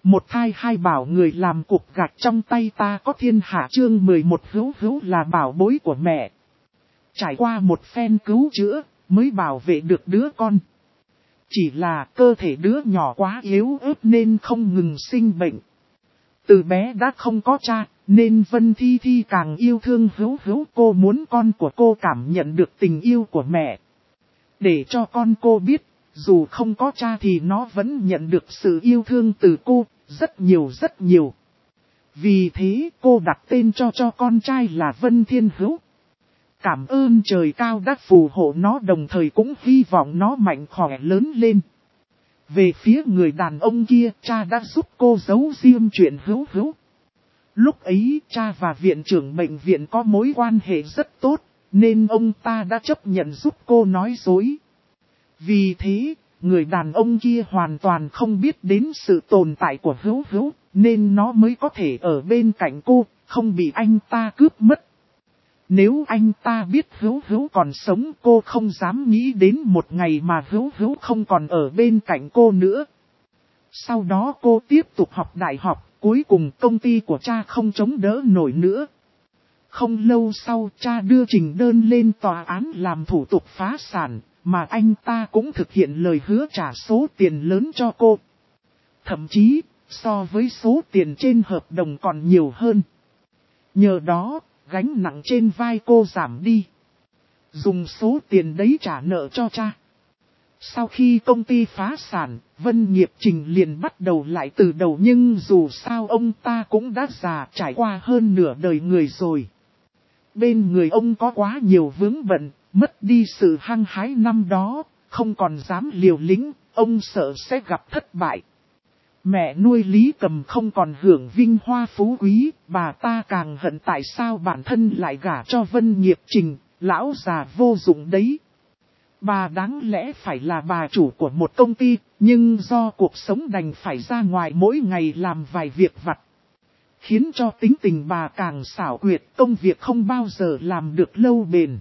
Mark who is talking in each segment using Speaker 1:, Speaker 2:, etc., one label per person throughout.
Speaker 1: Một thai hai bảo người làm cục gạch trong tay ta có thiên hạ chương 11 hữu hữu là bảo bối của mẹ. Trải qua một phen cứu chữa, mới bảo vệ được đứa con. Chỉ là cơ thể đứa nhỏ quá yếu ớt nên không ngừng sinh bệnh. Từ bé đã không có cha, nên Vân Thi Thi càng yêu thương hữu hữu. Cô muốn con của cô cảm nhận được tình yêu của mẹ. Để cho con cô biết, dù không có cha thì nó vẫn nhận được sự yêu thương từ cô, rất nhiều rất nhiều. Vì thế cô đặt tên cho con trai là Vân Thiên Hữu. Cảm ơn trời cao đã phù hộ nó, đồng thời cũng hy vọng nó mạnh khỏe lớn lên. Về phía người đàn ông kia, cha đã giúp cô giấu riêng chuyện hữu hữu. Lúc ấy cha và viện trưởng bệnh viện có mối quan hệ rất tốt, nên ông ta đã chấp nhận giúp cô nói dối. Vì thế, người đàn ông kia hoàn toàn không biết đến sự tồn tại của hữu hữu, nên nó mới có thể ở bên cạnh cô, không bị anh ta cướp mất. Nếu anh ta biết hữu hữu còn sống, cô không dám nghĩ đến một ngày mà hữu hữu không còn ở bên cạnh cô nữa. Sau đó cô tiếp tục học đại học, cuối cùng công ty của cha không chống đỡ nổi nữa. Không lâu sau, cha đưa trình đơn lên tòa án làm thủ tục phá sản, mà anh ta cũng thực hiện lời hứa trả số tiền lớn cho cô. Thậm chí, so với số tiền trên hợp đồng còn nhiều hơn. Nhờ đó, gánh nặng trên vai cô giảm đi. Dùng số tiền đấy trả nợ cho cha. Sau khi công ty phá sản, Vân Nghiệp Trình liền bắt đầu lại từ đầu, nhưng dù sao ông ta cũng đã già, trải qua hơn nửa đời người rồi. Bên người ông có quá nhiều vướng bận, mất đi sự hăng hái năm đó, không còn dám liều lĩnh, ông sợ sẽ gặp thất bại. Mẹ nuôi Lý Cầm không còn hưởng vinh hoa phú quý, bà ta càng hận tại sao bản thân lại gả cho Vân Nghiệp Trình, lão già vô dụng đấy. Bà đáng lẽ phải là bà chủ của một công ty, nhưng do cuộc sống đành phải ra ngoài mỗi ngày làm vài việc vặt. Khiến cho tính tình bà càng xảo quyệt, công việc không bao giờ làm được lâu bền.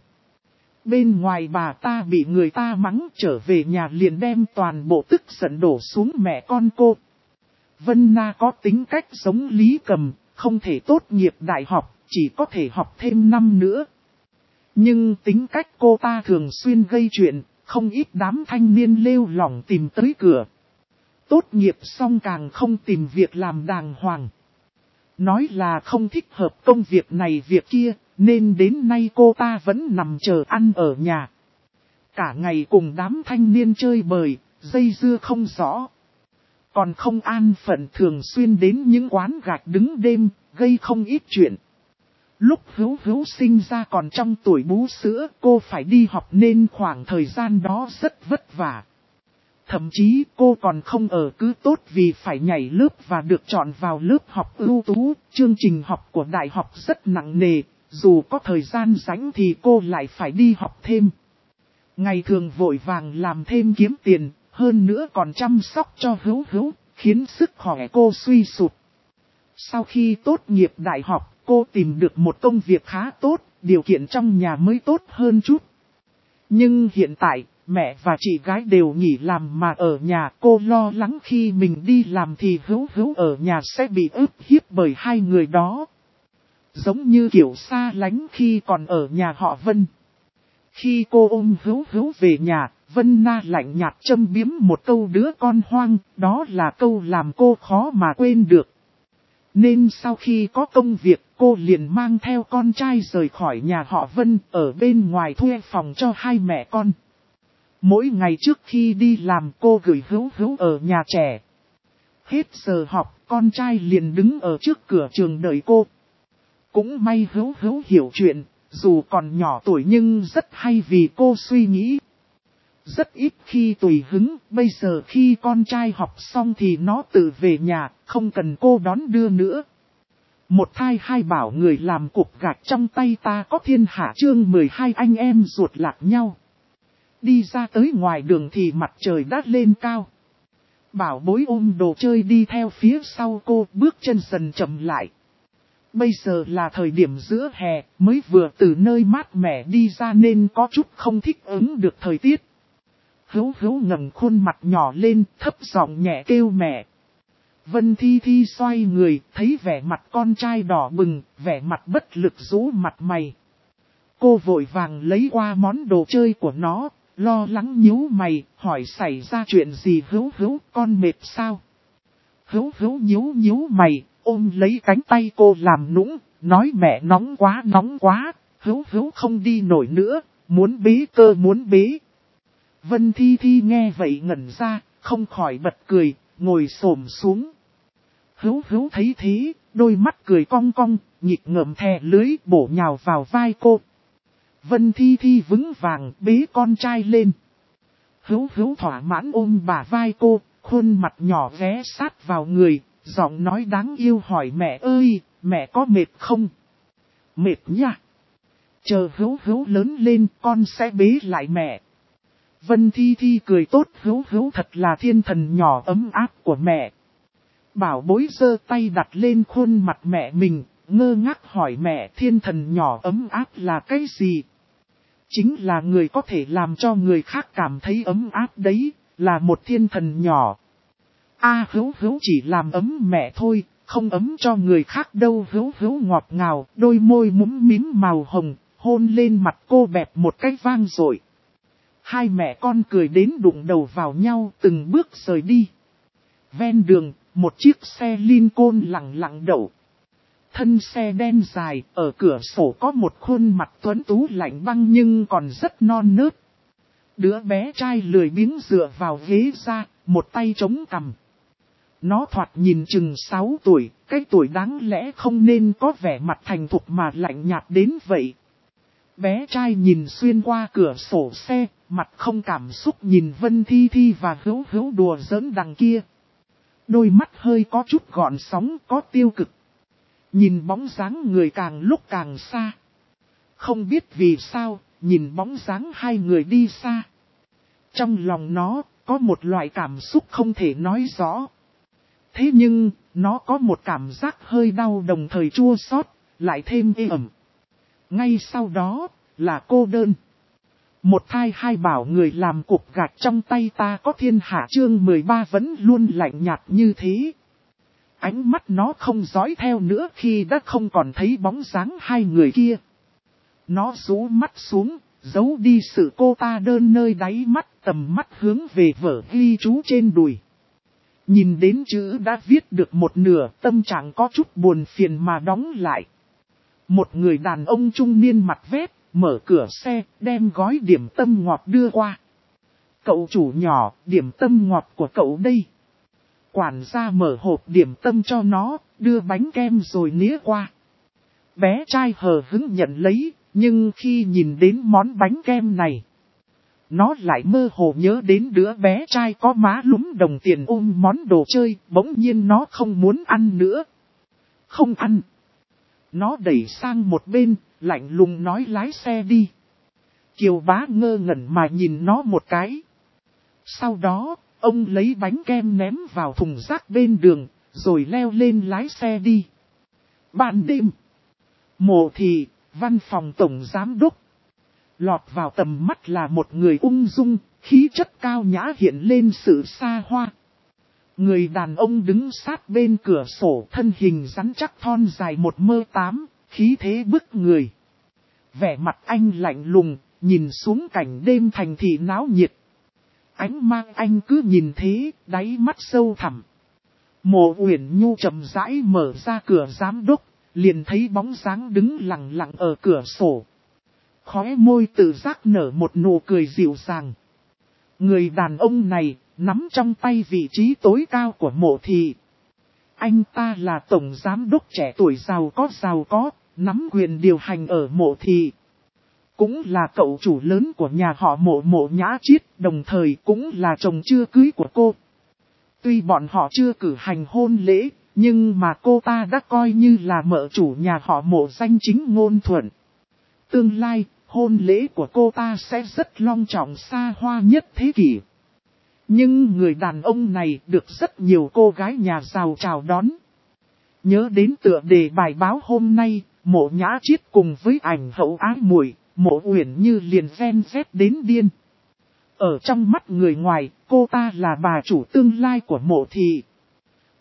Speaker 1: Bên ngoài bà ta bị người ta mắng, trở về nhà liền đem toàn bộ tức giận đổ xuống mẹ con cô. Vân Na có tính cách giống Lý Cầm, không thể tốt nghiệp đại học, chỉ có thể học thêm năm nữa. Nhưng tính cách cô ta thường xuyên gây chuyện, không ít đám thanh niên lêu lỏng tìm tới cửa. Tốt nghiệp xong càng không tìm việc làm đàng hoàng. Nói là không thích hợp công việc này việc kia, nên đến nay cô ta vẫn nằm chờ ăn ở nhà. Cả ngày cùng đám thanh niên chơi bời, dây dưa không rõ. Còn không an phận, thường xuyên đến những quán gạch đứng đêm, gây không ít chuyện. Lúc hữu hữu sinh ra còn trong tuổi bú sữa, cô phải đi học nên khoảng thời gian đó rất vất vả. Thậm chí cô còn không ở cứ tốt vì phải nhảy lớp và được chọn vào lớp học ưu tú. Chương trình học của đại học rất nặng nề, dù có thời gian rảnh thì cô lại phải đi học thêm. Ngày thường vội vàng làm thêm kiếm tiền, hơn nữa còn chăm sóc cho hữu hữu, khiến sức khỏe cô suy sụp. Sau khi tốt nghiệp đại học, cô tìm được một công việc khá tốt, điều kiện trong nhà mới tốt hơn chút. Nhưng hiện tại, mẹ và chị gái đều nghỉ làm mà ở nhà, cô lo lắng khi mình đi làm thì hữu hữu ở nhà sẽ bị ức hiếp bởi hai người đó. Giống như kiểu xa lánh khi còn ở nhà họ Vân. Khi cô ôm hữu hữu về nhà, Vân Na lạnh nhạt châm biếm một câu đứa con hoang, đó là câu làm cô khó mà quên được. Nên sau khi có công việc, cô liền mang theo con trai rời khỏi nhà họ Vân, ở bên ngoài thuê phòng cho hai mẹ con. Mỗi ngày trước khi đi làm cô gửi hữu hữu ở nhà trẻ. Hết giờ học, con trai liền đứng ở trước cửa trường đợi cô. Cũng may hữu hữu hiểu chuyện, dù còn nhỏ tuổi nhưng rất hay vì cô suy nghĩ. Rất ít khi tùy hứng, bây giờ khi con trai học xong thì nó tự về nhà, không cần cô đón đưa nữa. Một thai hai bảo người làm cục gạch trong tay ta có thiên hạ chương 12 anh em ruột lạc nhau. Đi ra tới ngoài đường thì mặt trời đã lên cao. Bảo bối ôm đồ chơi đi theo phía sau cô, bước chân dần chậm lại. Bây giờ là thời điểm giữa hè, mới vừa từ nơi mát mẻ đi ra nên có chút không thích ứng được thời tiết. Hữu hữu ngẩng khuôn mặt nhỏ lên, thấp giọng nhẹ kêu mẹ. Vân Thi Thi xoay người, thấy vẻ mặt con trai đỏ bừng, vẻ mặt bất lực rũ mặt mày. Cô vội vàng lấy qua món đồ chơi của nó, lo lắng nhíu mày, hỏi xảy ra chuyện gì. Hữu Hữu, con mệt sao? Hữu Hữu nhíu mày, ôm lấy cánh tay cô làm nũng, nói mẹ nóng quá, Hữu Hữu không đi nổi nữa, muốn bế. Vân Thi Thi nghe vậy ngẩn ra, không khỏi bật cười, ngồi xổm xuống. Hữu Hữu thấy thế, đôi mắt cười cong cong, nhịp ngợm thè lưới bổ nhào vào vai cô. Vân Thi Thi vững vàng bế con trai lên. Hữu Hữu thỏa mãn ôm bả vai cô, khuôn mặt nhỏ ghé sát vào người, giọng nói đáng yêu hỏi mẹ ơi, mẹ có mệt không? Mệt nha. Chờ Hữu Hữu lớn lên con sẽ bế lại mẹ. Vân Thi Thi cười tốt. Hữu Hữu thật là thiên thần nhỏ ấm áp của mẹ. Bảo bối giơ tay đặt lên khuôn mặt mẹ mình, ngơ ngác hỏi mẹ thiên thần nhỏ ấm áp là cái gì? Chính là người có thể làm cho người khác cảm thấy ấm áp đấy, là một thiên thần nhỏ. Hữu Hữu chỉ làm ấm mẹ thôi, không ấm cho người khác đâu. Hữu Hữu ngọt ngào, đôi môi mũm mím màu hồng, hôn lên mặt cô bẹp một cái vang dội. Hai mẹ con cười đến đụng đầu vào nhau, từng bước rời đi. Ven đường, một chiếc xe Lincoln lặng lặng đậu. Thân xe đen dài, ở cửa sổ có một khuôn mặt tuấn tú lạnh băng nhưng còn rất non nớt. Đứa bé trai lười biếng dựa vào ghế ra, một tay chống cằm. Nó thoạt nhìn chừng 6 tuổi, cái tuổi đáng lẽ không nên có vẻ mặt thành thục mà lạnh nhạt đến vậy. Bé trai nhìn xuyên qua cửa sổ xe, mặt không cảm xúc nhìn Vân Thi Thi và Hữu Hữu đùa giỡn đằng kia. Đôi mắt hơi có chút gọn sóng, có tiêu cực. Nhìn bóng dáng người càng lúc càng xa. Không biết vì sao, nhìn bóng dáng hai người đi xa. Trong lòng nó, có một loại cảm xúc không thể nói rõ. Thế nhưng, nó có một cảm giác hơi đau đồng thời chua xót, lại thêm ê ẩm. Ngay sau đó, là cô đơn. Một thai hai bảo người làm cục gạch trong tay ta có thiên hạ. Chương 13 vẫn luôn lạnh nhạt như thế. Ánh mắt nó không dõi theo nữa khi đã không còn thấy bóng dáng hai người kia. Nó rũ mắt xuống, giấu đi sự cô ta đơn nơi đáy mắt, tầm mắt hướng về vở ghi chú trên đùi. Nhìn đến chữ đã viết được một nửa, tâm trạng có chút buồn phiền mà đóng lại. Một người đàn ông trung niên mặt vét, mở cửa xe, đem gói điểm tâm ngọt đưa qua. Cậu chủ nhỏ, điểm tâm ngọt của cậu đây. Quản gia mở hộp điểm tâm cho nó, đưa bánh kem rồi nĩa qua. Bé trai hờ hững nhận lấy, nhưng khi nhìn đến món bánh kem này, nó lại mơ hồ nhớ đến đứa bé trai có má lúm đồng tiền ôm món đồ chơi, bỗng nhiên nó không muốn ăn nữa. Không ăn. Nó đẩy sang một bên, lạnh lùng nói lái xe đi. Kiều Bá ngơ ngẩn mà nhìn nó một cái. Sau đó, ông lấy bánh kem ném vào thùng rác bên đường, rồi leo lên lái xe đi. Ban đêm, Mộ Thị, văn phòng tổng giám đốc. Lọt vào tầm mắt là một người ung dung, khí chất cao nhã hiện lên sự xa hoa. Người đàn ông đứng sát bên cửa sổ, thân hình rắn chắc thon dài 1m8, khí thế bức người. Vẻ mặt anh lạnh lùng, nhìn xuống cảnh đêm thành thị náo nhiệt. Ánh mang anh cứ nhìn thế, đáy mắt sâu thẳm. Mộ Uyển Nhu chậm rãi mở ra cửa giám đốc, liền thấy bóng dáng đứng lặng lặng ở cửa sổ. Khóe môi tự giác nở một nụ cười dịu dàng. Người đàn ông này, nắm trong tay vị trí tối cao của Mộ Thị. Anh ta là tổng giám đốc trẻ tuổi giàu có, nắm quyền điều hành ở Mộ Thị. Cũng là cậu chủ lớn của nhà họ Mộ, Mộ Nhã Chiết, đồng thời cũng là chồng chưa cưới của cô. Tuy bọn họ chưa cử hành hôn lễ, nhưng mà cô ta đã coi như là mợ chủ nhà họ Mộ danh chính ngôn thuận. Tương lai, hôn lễ của cô ta sẽ rất long trọng xa hoa nhất thế kỷ. Nhưng người đàn ông này được rất nhiều cô gái nhà giàu chào đón. Nhớ đến tựa đề bài báo hôm nay, Mộ Nhã Chiết cùng với ảnh hậu ái muội, Mộ Uyển Như liền ven vét đến điên. Ở trong mắt người ngoài, cô ta là bà chủ tương lai của Mộ Thị.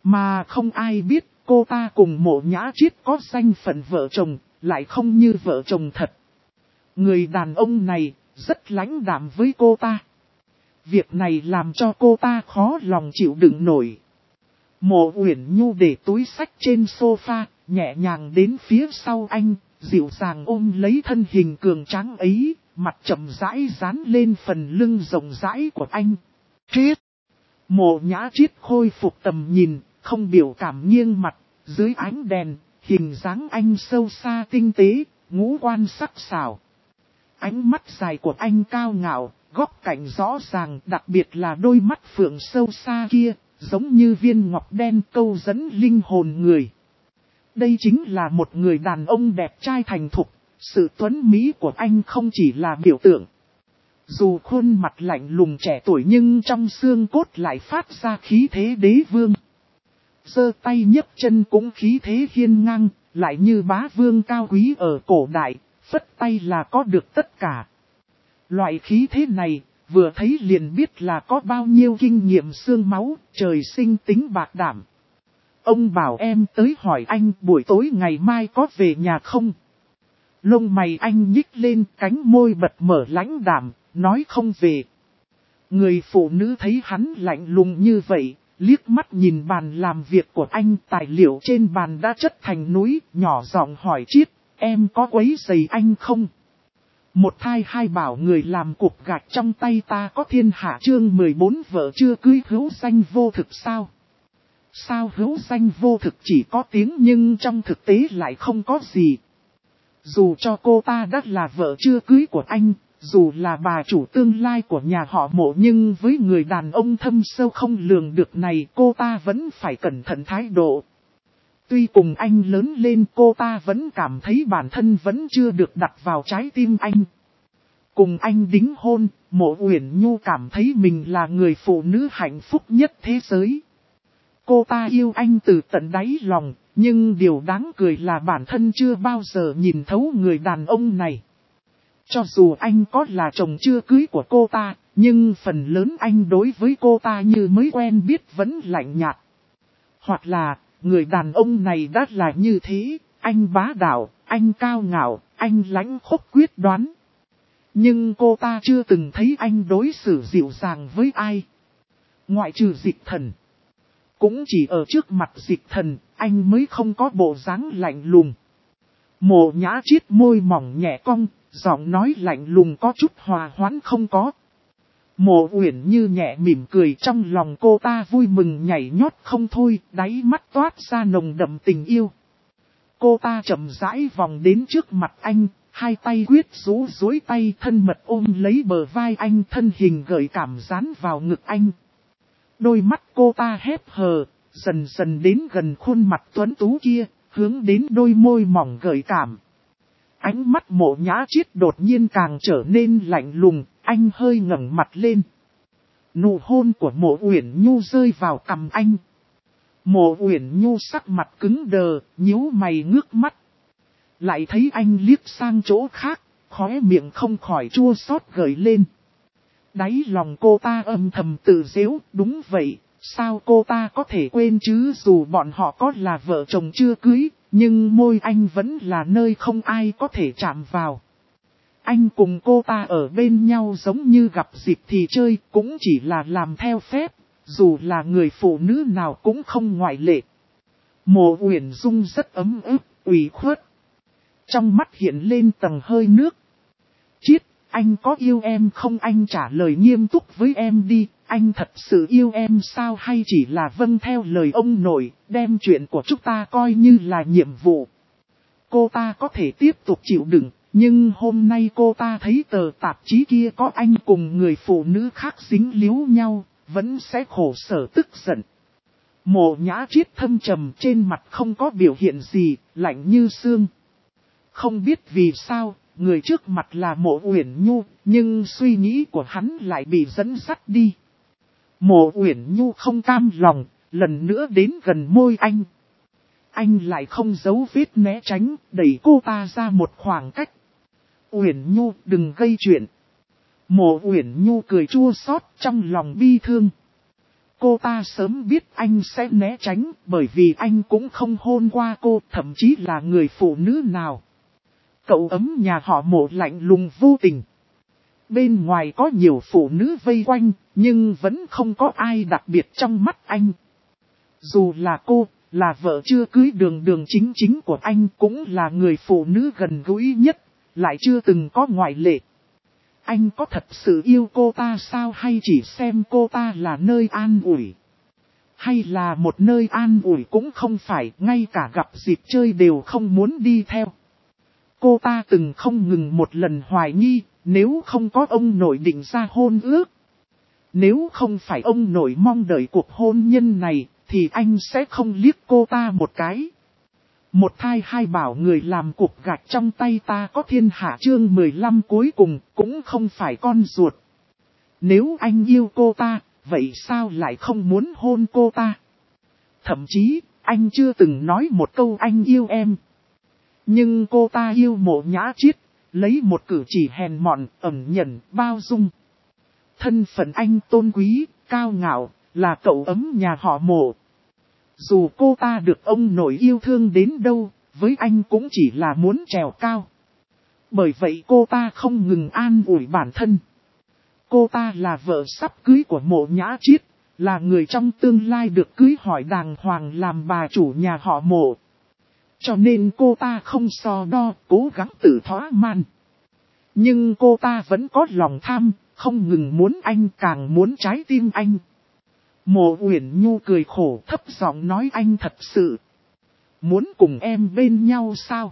Speaker 1: Mà không ai biết cô ta cùng Mộ Nhã Chiết có danh phận vợ chồng, lại không như vợ chồng thật. Người đàn ông này rất lãnh đạm với cô ta. Việc này làm cho cô ta khó lòng chịu đựng nổi. Mộ Uyển Nhu để túi xách trên sofa, nhẹ nhàng đến phía sau anh, dịu dàng ôm lấy thân hình cường tráng ấy, mặt chậm rãi dán lên phần lưng rộng rãi của anh. Triết! Mộ Nhã Chiết khôi phục tầm nhìn, không biểu cảm nghiêng mặt, dưới ánh đèn, hình dáng anh sâu xa tinh tế, ngũ quan sắc sảo. Ánh mắt dài của anh cao ngạo, góc cạnh rõ ràng, đặc biệt là đôi mắt phượng sâu xa kia, giống như viên ngọc đen câu dẫn linh hồn người. Đây chính là một người đàn ông đẹp trai thành thục, sự tuấn mỹ của anh không chỉ là biểu tượng. Dù khuôn mặt lạnh lùng trẻ tuổi nhưng trong xương cốt lại phát ra khí thế đế vương. Giơ tay nhấc chân cũng khí thế hiên ngang, lại như bá vương cao quý ở cổ đại, phất tay là có được tất cả. Loại khí thế này, vừa thấy liền biết là có bao nhiêu kinh nghiệm xương máu, trời sinh tính bạc đảm. Ông bảo em tới hỏi anh buổi tối ngày mai có về nhà không? Lông mày anh nhích lên, cánh môi bật mở lãnh đạm, nói không về. Người phụ nữ thấy hắn lạnh lùng như vậy, liếc mắt nhìn bàn làm việc của anh, tài liệu trên bàn đã chất thành núi, nhỏ giọng hỏi Chiết, em có quấy rầy anh không? Một thai hai bảo người làm cục gạch trong tay ta có thiên hạ chương 14 vợ chưa cưới hữu danh vô thực sao? Sao hữu danh vô thực chỉ có tiếng nhưng trong thực tế lại không có gì. Dù cho cô ta đã là vợ chưa cưới của anh, dù là bà chủ tương lai của nhà họ Mộ, nhưng với người đàn ông thâm sâu không lường được này cô ta vẫn phải cẩn thận thái độ. Tuy cùng anh lớn lên cô ta vẫn cảm thấy bản thân vẫn chưa được đặt vào trái tim anh. Cùng anh đính hôn, Mộ Uyển Nhu cảm thấy mình là người phụ nữ hạnh phúc nhất thế giới. Cô ta yêu anh từ tận đáy lòng, nhưng điều đáng cười là bản thân chưa bao giờ nhìn thấu người đàn ông này. Cho dù anh có là chồng chưa cưới của cô ta, nhưng phần lớn anh đối với cô ta như mới quen biết vẫn lạnh nhạt. Hoặc là, người đàn ông này đã là như thế, anh bá đạo, anh cao ngạo, anh lãnh khốc quyết đoán. Nhưng cô ta chưa từng thấy anh đối xử dịu dàng với ai. Ngoại trừ Dịch Thần. Cũng chỉ ở trước mặt Dịch Thần, anh mới không có bộ dáng lạnh lùng. Mộ Nhã Chiết môi mỏng nhẹ cong, giọng nói lạnh lùng có chút hòa hoãn không có. Mộ Uyển Như nhẹ mỉm cười, trong lòng cô ta vui mừng nhảy nhót không thôi, đáy mắt toát ra nồng đậm tình yêu. Cô ta chậm rãi vòng đến trước mặt anh, hai tay quyết rũ duỗi tay thân mật ôm lấy bờ vai anh, thân hình gợi cảm dán vào ngực anh. Đôi mắt cô ta hép hờ, dần dần đến gần khuôn mặt tuấn tú kia, hướng đến đôi môi mỏng gợi cảm. Ánh mắt Mộ Nhã Chiết đột nhiên càng trở nên lạnh lùng, anh hơi ngẩng mặt lên. Nụ hôn của Mộ Uyển Nhu rơi vào cằm anh. Mộ Uyển Nhu sắc mặt cứng đờ, nhíu mày ngước mắt. Lại thấy anh liếc sang chỗ khác, khóe miệng không khỏi chua xót gợi lên. Đáy lòng cô ta âm thầm tự giễu, đúng vậy, sao cô ta có thể quên chứ, dù bọn họ có là vợ chồng chưa cưới, nhưng môi anh vẫn là nơi không ai có thể chạm vào. Anh cùng cô ta ở bên nhau giống như gặp dịp thì chơi, cũng chỉ là làm theo phép, dù là người phụ nữ nào cũng không ngoại lệ. Mộ Uyển Dung rất ấm ức, ủy khuất. Trong mắt hiện lên tầng hơi nước. Chiết, anh có yêu em không? Anh trả lời nghiêm túc với em đi, anh thật sự yêu em sao hay chỉ là vâng theo lời ông nội, đem chuyện của chúng ta coi như là nhiệm vụ. Cô ta có thể tiếp tục chịu đựng, nhưng hôm nay cô ta thấy tờ tạp chí kia có anh cùng người phụ nữ khác dính líu nhau, vẫn sẽ khổ sở tức giận. Mộ Nhã Chiết thâm trầm, trên mặt không có biểu hiện gì, lạnh như xương. Không biết vì sao, người trước mặt là Mộ Uyển Nhu, nhưng suy nghĩ của hắn lại bị dẫn dắt đi. Mộ Uyển Nhu không cam lòng, lần nữa đến gần môi anh. Anh lại không giấu vết né tránh, đẩy cô ta ra một khoảng cách. Uyển Nhu, đừng gây chuyện. Mộ Uyển Nhu cười chua xót trong lòng bi thương. Cô ta sớm biết anh sẽ né tránh, bởi vì anh cũng không hôn qua cô, thậm chí là người phụ nữ nào. Cậu ấm nhà họ Mộ lạnh lùng vô tình. Bên ngoài có nhiều phụ nữ vây quanh, nhưng vẫn không có ai đặc biệt trong mắt anh. Dù là cô, là vợ chưa cưới đường đường chính chính của anh, cũng là người phụ nữ gần gũi nhất, lại chưa từng có ngoại lệ. Anh có thật sự yêu cô ta sao, hay chỉ xem cô ta là nơi an ủi? Hay là một nơi an ủi cũng không phải, ngay cả gặp dịp chơi đều không muốn đi theo. Cô ta từng không ngừng một lần hoài nghi, nếu không có ông nội định ra hôn ước. Nếu không phải ông nội mong đợi cuộc hôn nhân này, thì anh sẽ không liếc cô ta một cái. Một thai hai bảo người làm cục gạch trong tay ta có thiên hạ chương 15 cuối cùng cũng không phải con ruột. Nếu anh yêu cô ta, vậy sao lại không muốn hôn cô ta? Thậm chí, anh chưa từng nói một câu anh yêu em. Nhưng cô ta yêu Mộ Nhã Chiết, lấy một cử chỉ hèn mọn, ẩn nhẫn, bao dung. Thân phận anh tôn quý, cao ngạo, là cậu ấm nhà họ Mộ. Dù cô ta được ông nội yêu thương đến đâu, với anh cũng chỉ là muốn trèo cao. Bởi vậy cô ta không ngừng an ủi bản thân. Cô ta là vợ sắp cưới của Mộ Nhã Chiết, là người trong tương lai được cưới hỏi đàng hoàng làm bà chủ nhà họ Mộ. Cho nên cô ta không so đo, cố gắng tự thỏa mãn. Nhưng cô ta vẫn có lòng tham, không ngừng muốn anh, càng muốn trái tim anh. Mộ Uyển Nhu cười khổ thấp giọng nói, anh thật sự muốn cùng em bên nhau sao?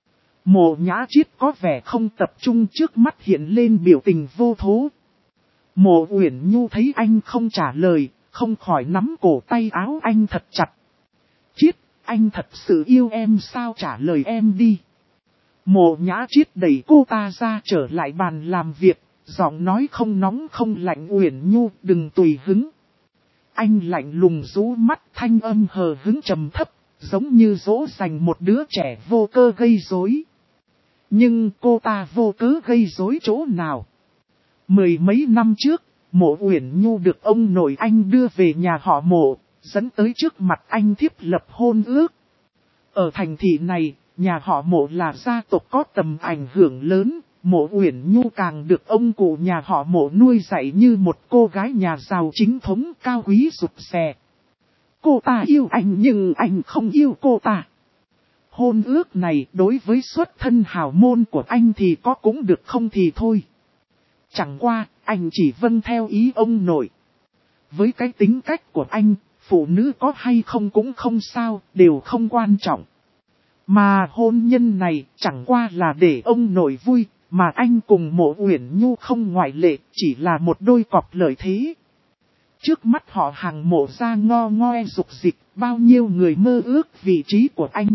Speaker 1: Mộ Nhã Chiết có vẻ không tập trung, trước mắt hiện lên biểu tình vô thố. Mộ Uyển Nhu thấy anh không trả lời, không khỏi nắm cổ tay áo anh thật chặt. Chiết, anh thật sự yêu em sao, trả lời em đi. Mộ Nhã Chiết đẩy cô ta ra trở lại bàn làm việc, giọng nói không nóng không lạnh, Uyển Nhu đừng tùy hứng. Anh lạnh lùng rũ mắt, thanh âm hờ hững trầm thấp, giống như dỗ dành một đứa trẻ vô cơ gây rối. Nhưng cô ta vô cớ gây rối chỗ nào? Mười mấy năm trước, Mộ Uyển Nhu được ông nội anh đưa về nhà họ Mộ, dẫn tới trước mặt anh thiếp lập hôn ước. Ở thành thị này, nhà họ Mộ là gia tộc có tầm ảnh hưởng lớn, Mộ Uyển Nhu càng được ông cụ nhà họ Mộ nuôi dạy như một cô gái nhà giàu chính thống cao quý rụt rè. Cô ta yêu anh nhưng anh không yêu cô ta. Hôn ước này đối với xuất thân hào môn của anh thì có cũng được, không thì thôi. Chẳng qua, anh chỉ vâng theo ý ông nội. Với cái tính cách của anh, phụ nữ có hay không cũng không sao, đều không quan trọng. Mà hôn nhân này chẳng qua là để ông nội vui, mà anh cùng Mộ Uyển Nhu không ngoại lệ, chỉ là một đôi cọp lợi thế. Trước mắt họ hàng Mộ ra ngo ngoe dục dịch, bao nhiêu người mơ ước vị trí của anh.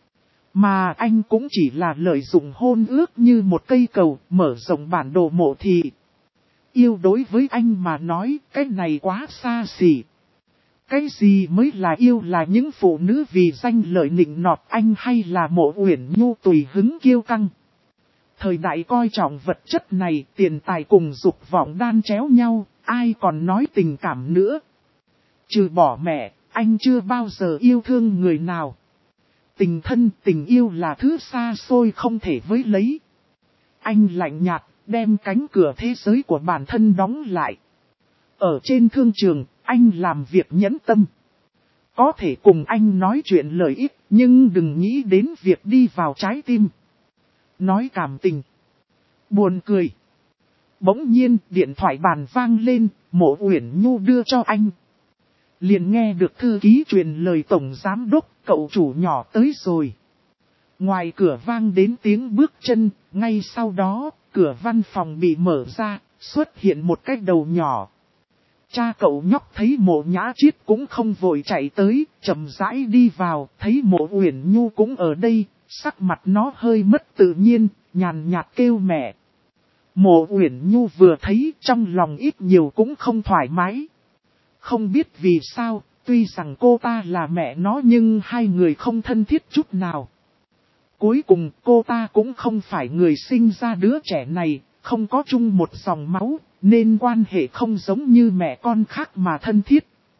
Speaker 1: Mà anh cũng chỉ là lợi dụng hôn ước như một cây cầu, mở rộng bản đồ Mộ thị. Yêu đối với anh mà nói, cái này quá xa xỉ. Cái gì mới là yêu, là những phụ nữ vì danh lợi nịnh nọt anh, hay là Mộ Uyển Nhu tùy hứng kiêu căng? Thời đại coi trọng vật chất này, tiền tài cùng dục vọng đan chéo nhau, ai còn nói tình cảm nữa? Trừ bỏ mẹ, anh chưa bao giờ yêu thương người nào. Tình thân, tình yêu là thứ xa xôi không thể với lấy. Anh lạnh nhạt, đem cánh cửa thế giới của bản thân đóng lại. Ở trên thương trường, anh làm việc nhẫn tâm. Có thể cùng anh nói chuyện lợi ích, nhưng đừng nghĩ đến việc đi vào trái tim. Nói cảm tình. Buồn cười. Bỗng nhiên, điện thoại bàn vang lên, Mộ Uyển Nhu đưa cho anh. Liền nghe được thư ký truyền lời tổng giám đốc, cậu chủ nhỏ tới rồi. Ngoài cửa vang đến tiếng bước chân, ngay sau đó, cửa văn phòng bị mở ra, xuất hiện một cái đầu nhỏ. Cha cậu nhóc thấy Mộ Nhã Chiết cũng không vội chạy tới, chậm rãi đi vào, thấy Mộ Uyển Nhu cũng ở đây, sắc mặt nó hơi mất tự nhiên, nhàn nhạt kêu mẹ. Mộ Uyển Nhu vừa thấy trong lòng ít nhiều cũng không thoải mái. Không biết vì sao, tuy rằng cô ta là mẹ nó nhưng hai người không thân thiết chút nào. Cuối cùng cô ta cũng không phải người sinh ra đứa trẻ này, không có chung một dòng máu, nên quan hệ không giống như mẹ con khác mà thân thiết.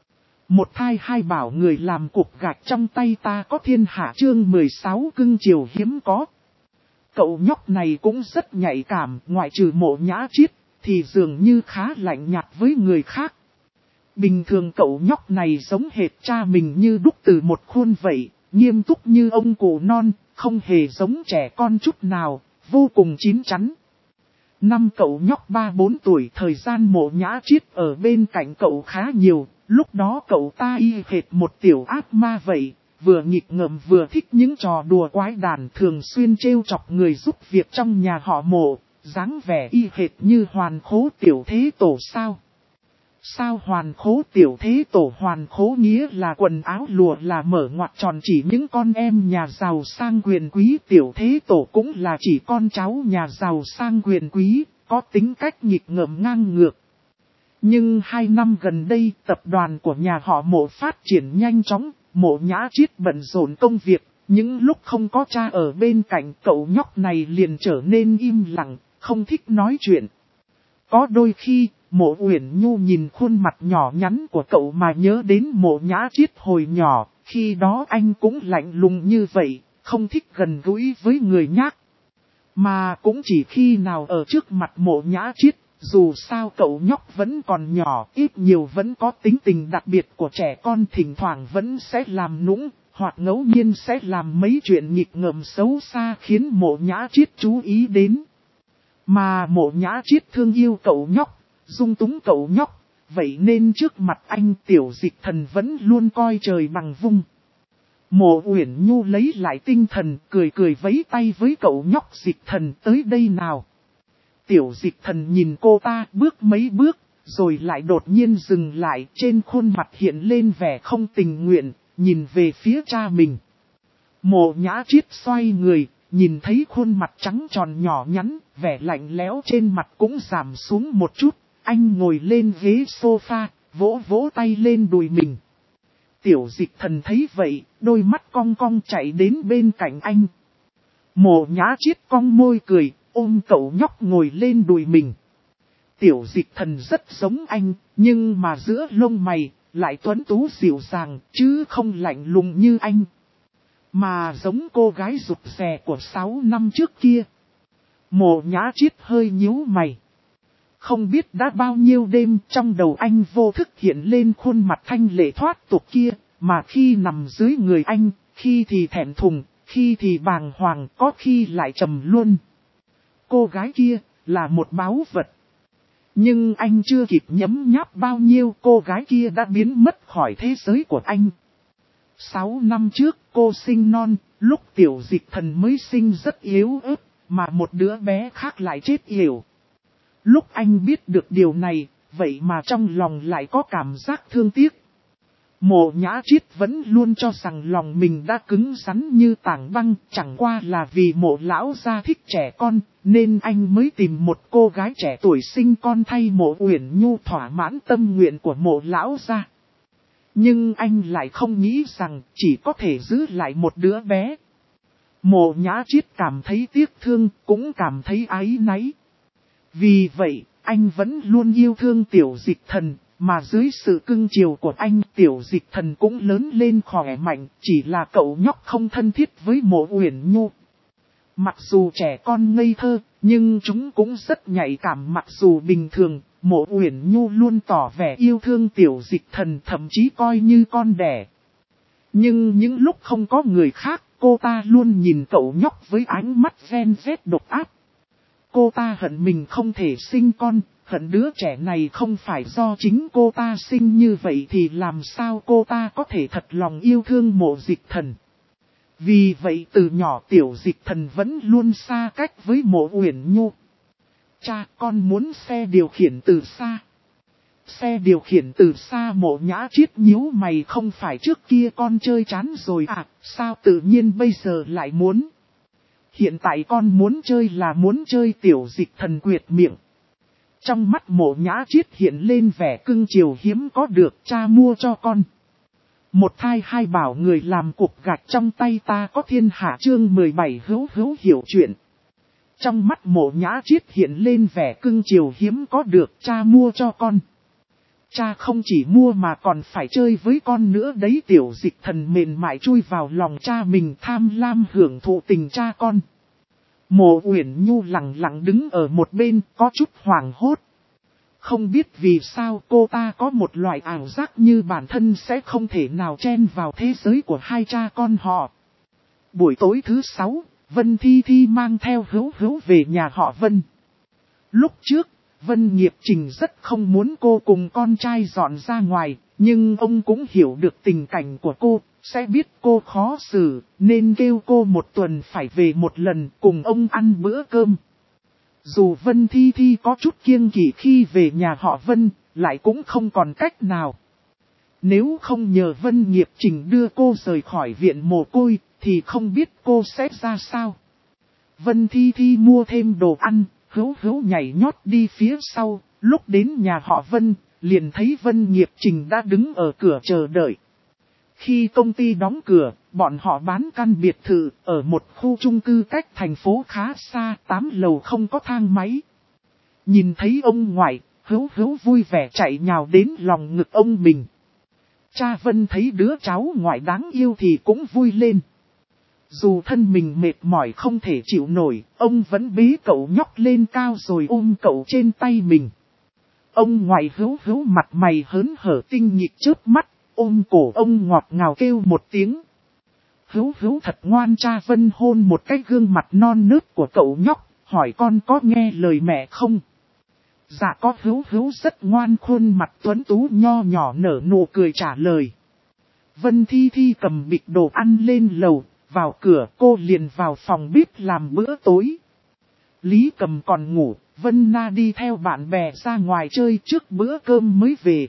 Speaker 1: Một thai hai bảo người làm cục gạch trong tay ta có thiên hạ chương 16 cưng chiều hiếm có. Cậu nhóc này cũng rất nhạy cảm, ngoại trừ Mộ Nhã Chiết, thì dường như khá lạnh nhạt với người khác. Bình thường cậu nhóc này giống hệt cha mình như đúc từ một khuôn vậy, nghiêm túc như ông cụ non, không hề giống trẻ con chút nào, vô cùng chín chắn. Năm cậu nhóc 3-4 tuổi, thời gian Mộ Nhã Chiết ở bên cạnh cậu khá nhiều, lúc đó cậu ta y hệt một tiểu ác ma vậy, vừa nghịch ngợm vừa thích những trò đùa quái đản, thường xuyên trêu chọc người giúp việc trong nhà họ Mộ, dáng vẻ y hệt như Hoàn Khố tiểu thế tổ sao. Sao Hoàn Khố tiểu thế tổ? Hoàn Khố nghĩa là quần áo lụa là mở ngoặc tròn chỉ những con em nhà giàu sang quyền quý, tiểu thế tổ cũng là chỉ con cháu nhà giàu sang quyền quý, có tính cách nghịch ngợm ngang ngược. Nhưng 2 năm gần đây tập đoàn của nhà họ Mộ phát triển nhanh chóng, Mộ Nhã Chiết bận rộn công việc, những lúc không có cha ở bên cạnh cậu nhóc này liền trở nên im lặng, không thích nói chuyện. Có đôi khi, Mộ Uyển Nhu nhìn khuôn mặt nhỏ nhắn của cậu mà nhớ đến Mộ Nhã Chiết hồi nhỏ, khi đó anh cũng lạnh lùng như vậy, không thích gần gũi với người nhác. Mà cũng chỉ khi nào ở trước mặt Mộ Nhã Chiết, dù sao cậu nhóc vẫn còn nhỏ, ít nhiều vẫn có tính tình đặc biệt của trẻ con, thỉnh thoảng vẫn sẽ làm nũng, hoặc ngẫu nhiên sẽ làm mấy chuyện nghịch ngợm xấu xa khiến Mộ Nhã Chiết chú ý đến. Mà Mộ Nhã Chiết thương yêu cậu nhóc, dung túng cậu nhóc, vậy nên trước mặt anh Tiểu Dịch Thần vẫn luôn coi trời bằng vung. Mộ Uyển Nhu lấy lại tinh thần, cười cười vẫy tay với cậu nhóc Dịch Thần, tới đây nào. Tiểu Dịch Thần nhìn cô ta bước mấy bước, rồi lại đột nhiên dừng lại, trên khuôn mặt hiện lên vẻ không tình nguyện, nhìn về phía cha mình. Mộ Nhã Chiết xoay người, nhìn thấy khuôn mặt trắng tròn nhỏ nhắn, vẻ lạnh lẽo trên mặt cũng giảm xuống một chút, anh ngồi lên ghế sofa, vỗ vỗ tay lên đùi mình. Tiểu Dịch Thần thấy vậy, đôi mắt cong cong chạy đến bên cạnh anh. Mộ Nhã Chiết cong môi cười, ôm cậu nhóc ngồi lên đùi mình. Tiểu Dịch Thần rất giống anh, nhưng mà giữa lông mày, lại tuấn tú dịu dàng, chứ không lạnh lùng như anh. Mà giống cô gái rụt rè của 6 năm trước kia. Mộ Nhã Chiết hơi nhíu mày. Không biết đã bao nhiêu đêm trong đầu anh vô thức hiện lên khuôn mặt thanh lệ thoát tục kia, mà khi nằm dưới người anh, khi thì thẹn thùng, khi thì bàng hoàng, có khi lại trầm luân. Cô gái kia là một báu vật. Nhưng anh chưa kịp nhấm nháp bao nhiêu, cô gái kia đã biến mất khỏi thế giới của anh. 6 năm trước cô sinh non, lúc Tiểu Dịch Thần mới sinh rất yếu ớt, mà một đứa bé khác lại chết yểu. Lúc anh biết được điều này, vậy mà trong lòng lại có cảm giác thương tiếc. Mộ Nhã Chiết vẫn luôn cho rằng lòng mình đã cứng rắn như tảng băng, chẳng qua là vì Mộ lão gia thích trẻ con, nên anh mới tìm một cô gái trẻ tuổi sinh con thay Mộ Uyển Nhu thỏa mãn tâm nguyện của Mộ lão gia. Nhưng anh lại không nghĩ rằng chỉ có thể giữ lại một đứa bé. Mộ Nhã Chiết cảm thấy tiếc thương, cũng cảm thấy áy náy. Vì vậy, anh vẫn luôn yêu thương Tiểu Dịch Thần, mà dưới sự cưng chiều của anh, Tiểu Dịch Thần cũng lớn lên khỏe mạnh, chỉ là cậu nhóc không thân thiết với Mộ Uyển Nhu. Mặc dù trẻ con ngây thơ, nhưng chúng cũng rất nhạy cảm. Mặc dù bình thường, Mộ Uyển Nhu luôn tỏ vẻ yêu thương Tiểu Dịch Thần, thậm chí coi như con đẻ. Nhưng những lúc không có người khác, cô ta luôn nhìn cậu nhóc với ánh mắt ven vét độc ác. Cô ta hận mình không thể sinh con, hận đứa trẻ này không phải do chính cô ta sinh, như vậy thì làm sao cô ta có thể thật lòng yêu thương Mộ Dịch Thần. Vì vậy từ nhỏ Tiểu Dịch Thần vẫn luôn xa cách với Mộ Uyển Nhu. Cha, con muốn xe điều khiển từ xa. Xe điều khiển từ xa? Mộ Nhã Chiết nhíu mày, không phải trước kia con chơi chán rồi à, sao tự nhiên bây giờ lại muốn? Hiện tại con muốn chơi là muốn chơi. Tiểu Dịch Thần quyệt miệng. Trong mắt Mộ Nhã Chiết hiện lên vẻ cưng chiều hiếm có được, cha mua cho con. Một thai hai bảo người làm cục gạch trong tay ta có thiên hạ chương 17 hữu hữu hiểu chuyện. Trong mắt Mộ Nhã Chiết hiện lên vẻ cưng chiều hiếm có được, cha mua cho con. Cha không chỉ mua mà còn phải chơi với con nữa đấy. Tiểu Dịch Thần mềm mại chui vào lòng cha mình, tham lam hưởng thụ tình cha con. Mộ Uyển Nhu lặng lặng đứng ở một bên, có chút hoảng hốt. Không biết vì sao cô ta có một loại ảo giác như bản thân sẽ không thể nào chen vào thế giới của hai cha con họ. Buổi tối thứ 6, Vân Thi Thi mang theo Hữu Hữu về nhà họ Vân. Lúc trước, Vân Nghiệp Trình rất không muốn cô cùng con trai dọn ra ngoài, nhưng ông cũng hiểu được tình cảnh của cô, sẽ biết cô khó xử, nên kêu cô một tuần phải về một lần cùng ông ăn bữa cơm. Dù Vân Thi Thi có chút kiêng kỵ khi về nhà họ Vân, lại cũng không còn cách nào. Nếu không nhờ Vân Nghiệp Trình đưa cô rời khỏi viện mồ côi, thì không biết cô sẽ ra sao. Vân Thi Thi mua thêm đồ ăn, Hữu Hữu nhảy nhót đi phía sau, lúc đến nhà họ Vân, liền thấy Vân Nghiệp Trình đã đứng ở cửa chờ đợi. Khi công ty đóng cửa, bọn họ bán căn biệt thự ở một khu chung cư cách thành phố khá xa, 8 lầu không có thang máy. Nhìn thấy ông ngoại, Hữu Hữu vui vẻ chạy nhào đến lòng ngực ông mình. Cha Vân thấy đứa cháu ngoại đáng yêu thì cũng vui lên. Dù thân mình mệt mỏi không thể chịu nổi, ông vẫn bế cậu nhóc lên cao rồi ôm cậu trên tay mình. Ông ngoại Hữu Hữu mặt mày hớn hở tinh nghịch chớp mắt, ôm cổ ông ngọt ngào kêu một tiếng. Hữu Hữu thật ngoan. Cha Vân hôn một cái gương mặt non nớt của cậu nhóc, hỏi con có nghe lời mẹ không? Dạ có. Hữu Hữu rất ngoan, khuôn mặt tuấn tú nho nhỏ nở nụ cười trả lời. Vân Thi Thi cầm bịch đồ ăn lên lầu, vào cửa cô liền vào phòng bếp làm bữa tối. Lý Cầm còn ngủ, Vân Na đi theo bạn bè ra ngoài chơi trước bữa cơm mới về.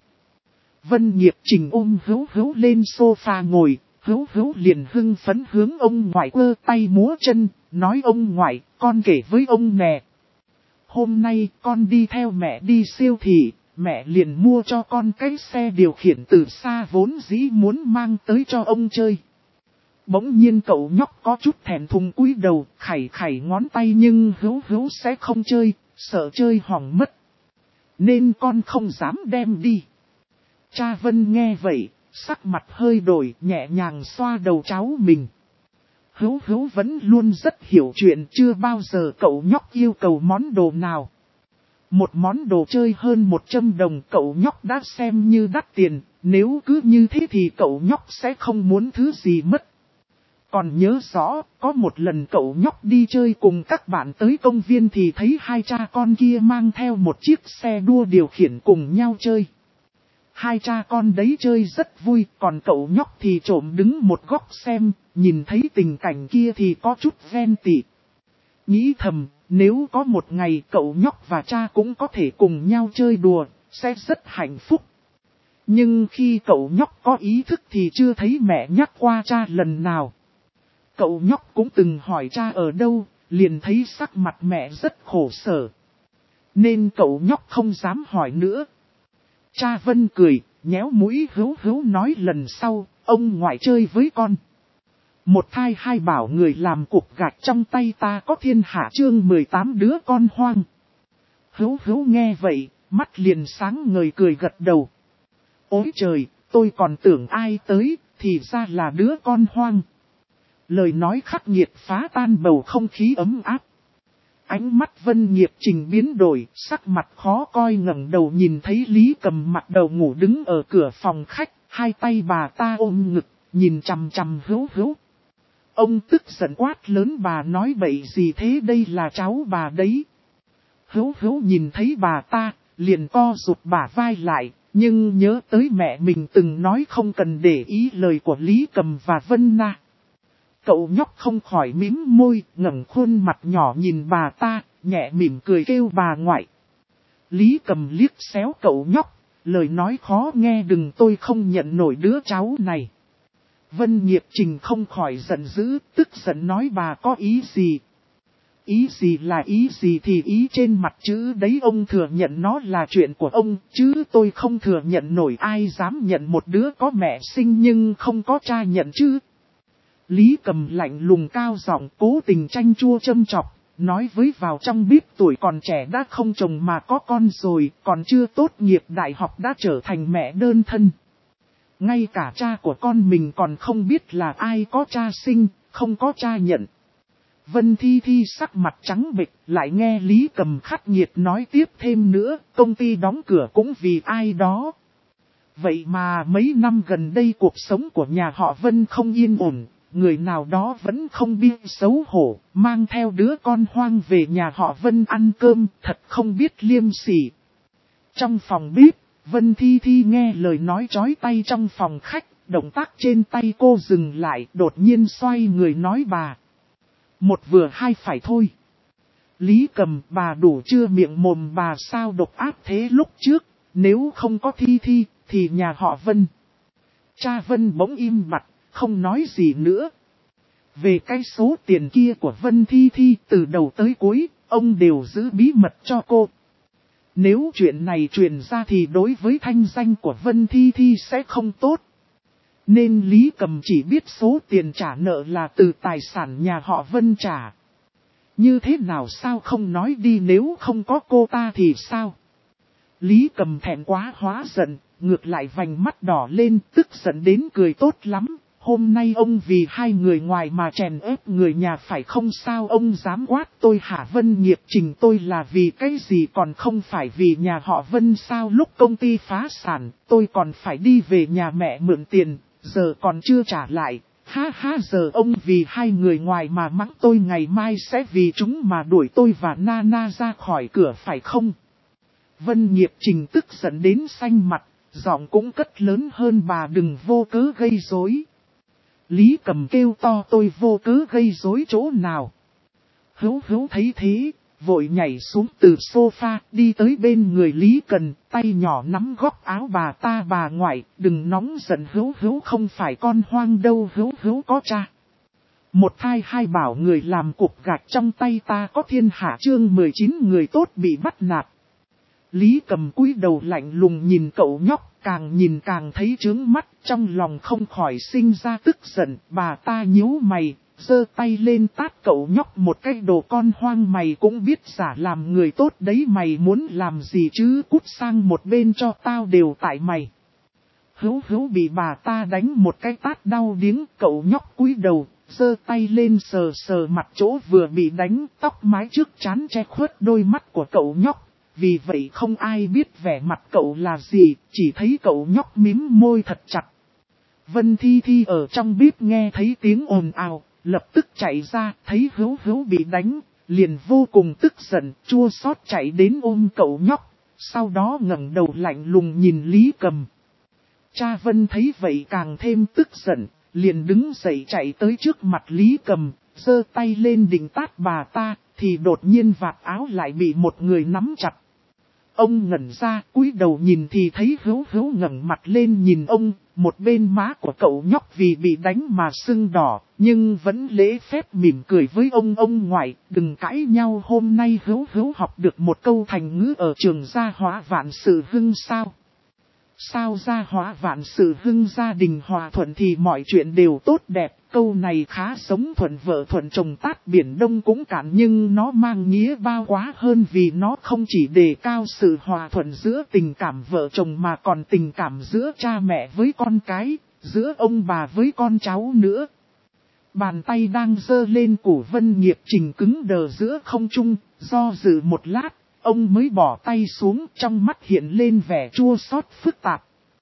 Speaker 1: Vân Nghiệp Trình ôm Hữu Hữu lên sofa ngồi, Hữu Hữu liền hưng phấn hướng ông ngoại ơ tay múa chân, nói ông ngoại, con kể với ông nè. Hôm nay con đi theo mẹ đi siêu thị, mẹ liền mua cho con cái xe điều khiển từ xa vốn dĩ muốn mang tới cho ông chơi. Bỗng nhiên cậu nhóc có chút thẹn thùng cúi đầu, khảy khảy ngón tay nhưng Hữu Hữu sẽ không chơi, sợ chơi hỏng mất. Nên con không dám đem đi. Cha Vân nghe vậy, sắc mặt hơi đổi, nhẹ nhàng xoa đầu cháu mình. Hữu Hữu vẫn luôn rất hiểu chuyện, chưa bao giờ cậu nhóc yêu cầu món đồ nào. Một món đồ chơi hơn 100 đồng cậu nhóc đã xem như đắt tiền, nếu cứ như thế thì cậu nhóc sẽ không muốn thứ gì mất. Còn nhớ rõ, có một lần cậu nhóc đi chơi cùng các bạn tới công viên thì thấy hai cha con kia mang theo một chiếc xe đua điều khiển cùng nhau chơi. Hai cha con đấy chơi rất vui, còn cậu nhóc thì trộm đứng một góc xem, nhìn thấy tình cảnh kia thì có chút ghen tị. Nghĩ thầm, nếu có một ngày cậu nhóc và cha cũng có thể cùng nhau chơi đùa, sẽ rất hạnh phúc. Nhưng khi cậu nhóc có ý thức thì chưa thấy mẹ nhắc qua cha lần nào. Cậu nhóc cũng từng hỏi cha ở đâu, liền thấy sắc mặt mẹ rất khổ sở. Nên cậu nhóc không dám hỏi nữa. Cha Vân cười, nhéo mũi Hữu Hữu nói lần sau, ông ngoại chơi với con. Một thai hai bảo người làm cục gạch trong tay ta có thiên hạ chương 18 đứa con hoang. Hữu Hữu nghe vậy, mắt liền sáng ngời cười gật đầu. Ôi trời, tôi còn tưởng ai tới, thì ra là đứa con hoang. Lời nói khắc nghiệt phá tan bầu không khí ấm áp. Ánh mắt Vân Nghiệp Trình biến đổi, sắc mặt khó coi ngẩng đầu nhìn thấy Lý Cầm mặt đầu ngủ đứng ở cửa phòng khách, hai tay bà ta ôm ngực, nhìn chằm chằm Hữu Hữu. Ông tức giận quát lớn bà nói bậy gì thế, đây là cháu bà đấy. Hữu Hữu nhìn thấy bà ta, liền co rụt bả vai lại, nhưng nhớ tới mẹ mình từng nói không cần để ý lời của Lý Cầm và Vân Na. Cậu nhóc không khỏi mím môi, ngẩng khuôn mặt nhỏ nhìn bà ta, nhẹ mỉm cười kêu bà ngoại. Lý Cầm liếc xéo cậu nhóc, lời nói khó nghe đừng tôi không nhận nổi đứa cháu này. Vân Nghiệp Trình không khỏi giận dữ, tức giận nói bà có ý gì? Ý gì là ý gì thì ý trên mặt chữ đấy, ông thừa nhận nó là chuyện của ông, chứ tôi không thừa nhận nổi, ai dám nhận một đứa có mẹ sinh nhưng không có cha nhận chứ. Lý Cầm lạnh lùng cao giọng cố tình chanh chua châm chọc, nói với vào trong bếp tuổi còn trẻ đã không chồng mà có con rồi, còn chưa tốt nghiệp đại học đã trở thành mẹ đơn thân. Ngay cả cha của con mình còn không biết là ai có cha sinh, không có cha nhận. Vân Thi Thi sắc mặt trắng bệch, lại nghe Lý Cầm khắc nghiệt nói tiếp thêm nữa, công ty đóng cửa cũng vì ai đó. Vậy mà mấy năm gần đây cuộc sống của nhà họ Vân không yên ổn, người nào đó vẫn không biết xấu hổ, mang theo đứa con hoang về nhà họ Vân ăn cơm, thật không biết liêm sỉ. Trong phòng bếp, Vân Thi Thi nghe lời nói chói tay trong phòng khách, động tác trên tay cô dừng lại, đột nhiên xoay người nói bà. Một vừa hai phải thôi. Lý Cầm, bà đủ chưa, miệng mồm bà sao độc ác thế lúc trước, nếu không có Thi Thi, thì nhà họ Vân. Cha Vân bỗng im bặt, không nói gì nữa. Về cái số tiền kia của Vân Thi Thi từ đầu tới cuối, ông đều giữ bí mật cho cô. Nếu chuyện này truyền ra thì đối với thanh danh của Vân Thi Thi sẽ không tốt. Nên Lý Cầm chỉ biết số tiền trả nợ là từ tài sản nhà họ Vân trả. Như thế nào sao không nói đi, nếu không có cô ta thì sao? Lý Cầm thẹn quá hóa giận, ngược lại vành mắt đỏ lên, tức giận đến cười tốt lắm. Hôm nay ông vì hai người ngoài mà chèn ép người nhà phải không sao, ông dám quát tôi hả? Vân nghiệp trình tôi là vì cái gì còn không phải vì nhà họ Vân sao? Lúc công ty phá sản, tôi còn phải đi về nhà mẹ mượn tiền, giờ còn chưa trả lại. Ha ha, giờ ông vì hai người ngoài mà mắng tôi, ngày mai sẽ vì chúng mà đuổi tôi và Nana ra khỏi cửa phải không? Vân nghiệp trình tức giận đến xanh mặt, giọng cũng cất lớn hơn, bà đừng vô cớ gây rối. Lý Cầm kêu to, tôi vô cớ gây rối chỗ nào? Hữu thấy thế, vội nhảy xuống từ sofa, đi tới bên người Lý Cần, tay nhỏ nắm góc áo bà ta. Bà ngoại, đừng nóng giận, Hữu không phải con hoang đâu, Hữu có cha. Một thai hai bảo người làm cục gạch trong tay ta có thiên hạ, chương 19 người tốt bị bắt nạt. Lý Cầm cúi đầu lạnh lùng nhìn cậu nhóc, càng nhìn càng thấy chướng mắt, trong lòng không khỏi sinh ra tức giận. Bà ta nhíu mày, giơ tay lên tát cậu nhóc một cái, đồ con hoang, mày cũng biết giả làm người tốt đấy, mày muốn làm gì chứ, cút sang một bên cho tao, đều tại mày. Hữu bị bà ta đánh một cái tát đau điếng, cậu nhóc cúi đầu, giơ tay lên sờ sờ mặt chỗ vừa bị đánh, tóc mái trước trán che khuất đôi mắt của cậu nhóc. Vì vậy không ai biết vẻ mặt cậu là gì, chỉ thấy cậu nhóc mím môi thật chặt. Vân Thi Thi ở trong bếp nghe thấy tiếng ồn ào, lập tức chạy ra, thấy Hữu bị đánh, liền vô cùng tức giận, chua xót chạy đến ôm cậu nhóc, sau đó ngẩng đầu lạnh lùng nhìn Lý Cầm. Cha Vân thấy vậy càng thêm tức giận, liền đứng dậy chạy tới trước mặt Lý Cầm, giơ tay lên định tát bà ta, thì đột nhiên vạt áo lại bị một người nắm chặt. Ông ngẩn ra, cúi đầu nhìn thì thấy Hữu ngẩng mặt lên nhìn ông, một bên má của cậu nhóc vì bị đánh mà sưng đỏ, nhưng vẫn lễ phép mỉm cười với ông ngoại, đừng cãi nhau, hôm nay Hữu học được một câu thành ngữ ở trường Gia Hóa Vạn Sự Hưng sao? Sao Gia Hóa Vạn Sự Hưng, gia đình hòa thuận thì mọi chuyện đều tốt đẹp, câu này khá giống thuận vợ thuận chồng tát biển Đông cũng cạn, nhưng nó mang nghĩa bao quá hơn, vì nó không chỉ đề cao sự hòa thuận giữa tình cảm vợ chồng mà còn tình cảm giữa cha mẹ với con cái, giữa ông bà với con cháu nữa. Bàn tay đang giơ lên cổ Vân Nghiệp Trình cứng đờ giữa không trung, do dự một lát. Ông mới bỏ tay xuống, trong mắt hiện lên vẻ chua xót phức tạp.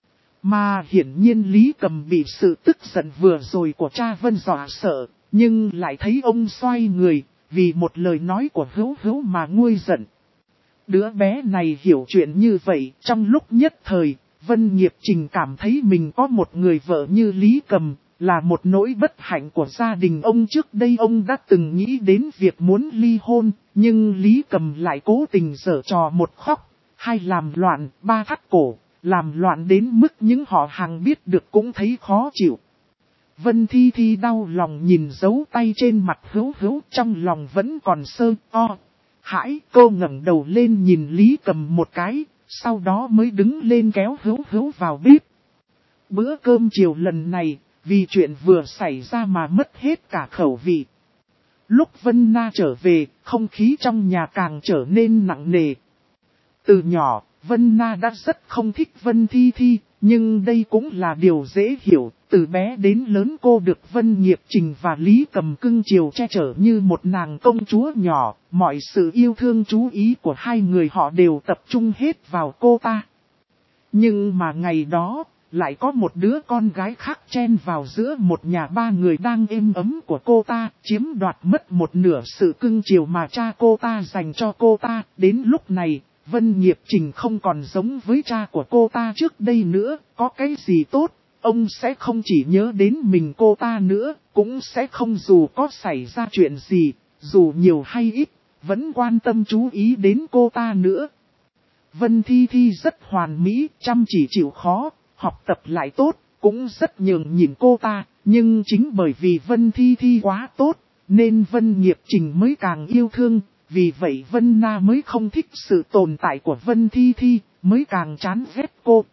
Speaker 1: Mà hiển nhiên Lý Cầm bị sự tức giận vừa rồi của cha Vân dọa sợ, nhưng lại thấy ông xoay người, vì một lời nói của Hữu mà nguôi giận. Đứa bé này hiểu chuyện như vậy, trong lúc nhất thời, Vân Nghiệp Trình cảm thấy mình có một người vợ như Lý Cầm, là một nỗi bất hạnh của gia đình ông. Trước đây ông đã từng nghĩ đến việc muốn ly hôn, nhưng Lý Cầm lại cố tình giở trò một khóc, hai làm loạn, ba thắt cổ, làm loạn đến mức những họ hàng biết được cũng thấy khó chịu. Vân Thi Thi đau lòng nhìn dấu tay trên mặt Hữu, trong lòng vẫn còn sơ hãi. Cô ngẩng đầu lên nhìn Lý Cầm một cái, sau đó mới đứng lên kéo Hữu vào bếp. Bữa cơm chiều lần này, vì chuyện vừa xảy ra mà mất hết cả khẩu vị. Lúc Vân Na trở về, không khí trong nhà càng trở nên nặng nề. Từ nhỏ, Vân Na đã rất không thích Vân Thi Thi, nhưng đây cũng là điều dễ hiểu. Từ bé đến lớn cô được Vân Nghiệp Trình và Lý Cầm cưng chiều che chở như một nàng công chúa nhỏ. Mọi sự yêu thương chú ý của hai người họ đều tập trung hết vào cô ta. Nhưng mà ngày đó, lại có một đứa con gái khác chen vào giữa một nhà ba người đang êm ấm của cô ta, chiếm đoạt mất một nửa sự cưng chiều mà cha cô ta dành cho cô ta. Đến lúc này, Vân Nghiệp Trình không còn giống với cha của cô ta trước đây nữa, có cái gì tốt, ông sẽ không chỉ nhớ đến mình cô ta nữa, cũng sẽ không dù có xảy ra chuyện gì, dù nhiều hay ít, vẫn quan tâm chú ý đến cô ta nữa. Vân Thi Thi rất hoàn mỹ, chăm chỉ chịu khó, học tập lại tốt, cũng rất nhường nhịn cô ta, nhưng chính bởi vì Vân Thi Thi quá tốt, nên Vân Nghiệp Trình mới càng yêu thương, vì vậy Vân Na mới không thích sự tồn tại của Vân Thi Thi, mới càng chán ghét cô.